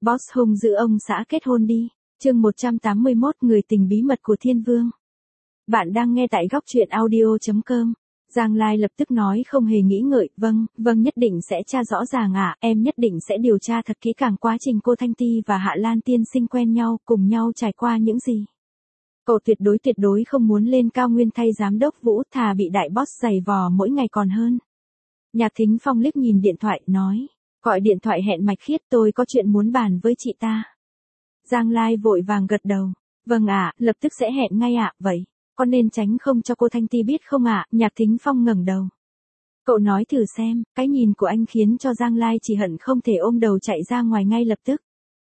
Boss hung dữ ông xã kết hôn đi. Chương 181 Người tình bí mật của Thiên Vương. Bạn đang nghe tại góc truyện audio.com. Giang Lai lập tức nói không hề nghĩ ngợi, vâng nhất định sẽ tra rõ ràng ạ, em nhất định sẽ điều tra thật kỹ càng quá trình cô Thanh Ti và Hạ Lan tiên sinh quen nhau, cùng nhau trải qua những gì. Cậu tuyệt đối không muốn lên cao nguyên thay giám đốc Vũ, thà bị đại boss giày vò mỗi ngày còn hơn. Nhạc Thính Phong liếc nhìn điện thoại, nói, gọi điện thoại hẹn Mạch Khiết, tôi có chuyện muốn bàn với chị ta. Giang Lai vội vàng gật đầu, vâng ạ, lập tức sẽ hẹn ngay ạ, vậy, có nên tránh không cho cô Thanh Ti biết không ạ? Nhạc Thính Phong ngẩng đầu. Cậu nói thử xem, cái nhìn của anh khiến cho Giang Lai chỉ hận không thể ôm đầu chạy ra ngoài ngay lập tức.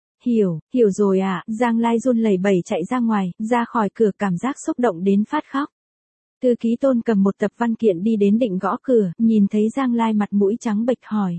Hiểu rồi ạ, Giang Lai run lẩy bẩy chạy ra ngoài, ra khỏi cửa cảm giác xúc động đến phát khóc. Thư ký Tôn cầm một tập văn kiện đi đến định gõ cửa, nhìn thấy Giang Lai mặt mũi trắng bệch hỏi.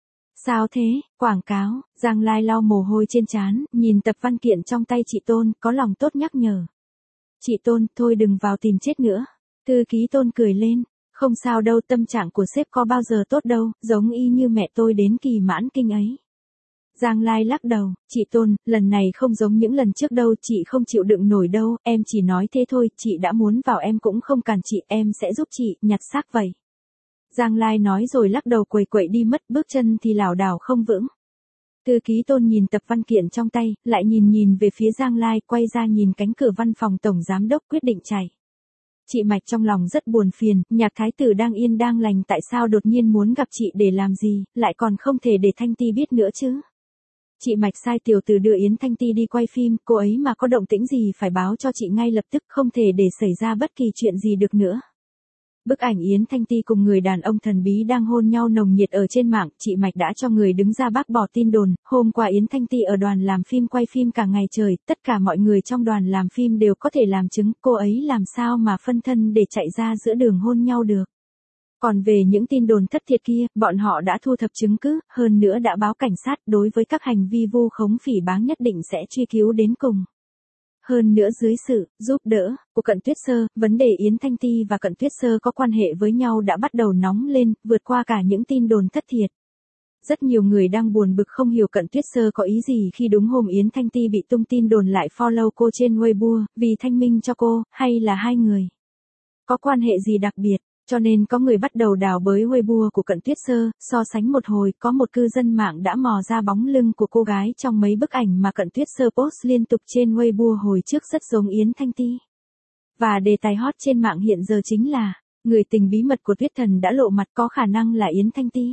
Sao thế, quảng cáo? Giang Lai lau mồ hôi trên trán, nhìn tập văn kiện trong tay chị Tôn, có lòng tốt nhắc nhở. Chị Tôn, thôi đừng vào tìm chết nữa. Thư ký Tôn cười lên, không sao đâu, tâm trạng của sếp có bao giờ tốt đâu, giống y như mẹ tôi đến kỳ mãn kinh ấy. Giang Lai lắc đầu, chị Tôn, lần này không giống những lần trước đâu, chị không chịu đựng nổi đâu, em chỉ nói thế thôi, chị đã muốn vào em cũng không cản chị, em sẽ giúp chị, nhặt xác vậy. Giang Lai nói rồi lắc đầu quẩy quẩy đi mất, bước chân thì lảo đảo không vững. Thư ký Tôn nhìn tập văn kiện trong tay, lại nhìn về phía Giang Lai, quay ra nhìn cánh cửa văn phòng tổng giám đốc, quyết định chạy. Chị Mạch trong lòng rất buồn phiền, Nhạc thái tử đang yên đang lành tại sao đột nhiên muốn gặp chị để làm gì, lại còn không thể để Thanh Ti biết nữa chứ. Chị Mạch sai tiểu tử đưa Yến Thanh Ti đi quay phim, cô ấy mà có động tĩnh gì phải báo cho chị ngay lập tức, không thể để xảy ra bất kỳ chuyện gì được nữa. Bức ảnh Yến Thanh Ti cùng người đàn ông thần bí đang hôn nhau nồng nhiệt ở trên mạng, chị Mạch đã cho người đứng ra bác bỏ tin đồn, hôm qua Yến Thanh Ti ở đoàn làm phim quay phim cả ngày trời, tất cả mọi người trong đoàn làm phim đều có thể làm chứng, cô ấy làm sao mà phân thân để chạy ra giữa đường hôn nhau được. Còn về những tin đồn thất thiệt kia, bọn họ đã thu thập chứng cứ, hơn nữa đã báo cảnh sát, đối với các hành vi vu khống phỉ báng nhất định sẽ truy cứu đến cùng. Hơn nữa dưới sự giúp đỡ của Cận Tuyết Sơ, vấn đề Yến Thanh Ti và Cận Tuyết Sơ có quan hệ với nhau đã bắt đầu nóng lên, vượt qua cả những tin đồn thất thiệt. Rất nhiều người đang buồn bực không hiểu Cận Tuyết Sơ có ý gì khi đúng hôm Yến Thanh Ti bị tung tin đồn lại follow cô trên Weibo, vì thanh minh cho cô, hay là hai người có quan hệ gì đặc biệt. Cho nên có người bắt đầu đào bới Weibo của Cận Tuyết Sơ, so sánh một hồi, có một cư dân mạng đã mò ra bóng lưng của cô gái trong mấy bức ảnh mà Cận Tuyết Sơ post liên tục trên Weibo hồi trước rất giống Yến Thanh Ti. Và đề tài hot trên mạng hiện giờ chính là, người tình bí mật của Tuyết Thần đã lộ mặt, có khả năng là Yến Thanh Ti.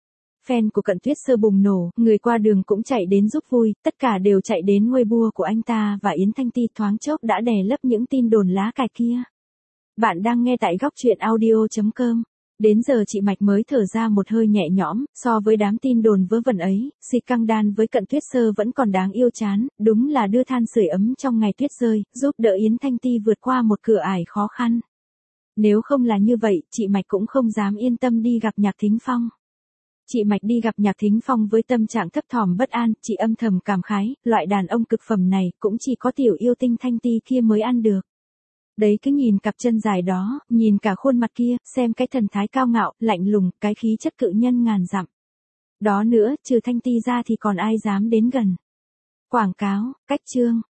Fan của Cận Tuyết Sơ bùng nổ, người qua đường cũng chạy đến giúp vui, tất cả đều chạy đến Weibo của anh ta và Yến Thanh Ti, thoáng chốc đã đè lấp những tin đồn lá cải kia. Bạn đang nghe tại góc truyện audio.com. Đến giờ chị Mạch mới thở ra một hơi nhẹ nhõm, so với đám tin đồn vớ vẩn ấy, Si Căng Đan với Cận Tuyết Sơ vẫn còn đáng yêu chán, đúng là đưa than sưởi ấm trong ngày tuyết rơi, giúp đỡ Yến Thanh Ti vượt qua một cửa ải khó khăn. Nếu không là như vậy, chị Mạch cũng không dám yên tâm đi gặp Nhạc Thính Phong. Chị Mạch đi gặp Nhạc Thính Phong với tâm trạng thấp thỏm bất an, chị âm thầm cảm khái, loại đàn ông cực phẩm này cũng chỉ có tiểu yêu tinh Thanh Ti kia mới ăn được. Đấy, cứ nhìn cặp chân dài đó, nhìn cả khuôn mặt kia, xem cái thần thái cao ngạo, lạnh lùng, cái khí chất cự nhân ngàn dặm. Đó nữa, trừ Thanh Ti ra thì còn ai dám đến gần. Quảng cáo, cách chương.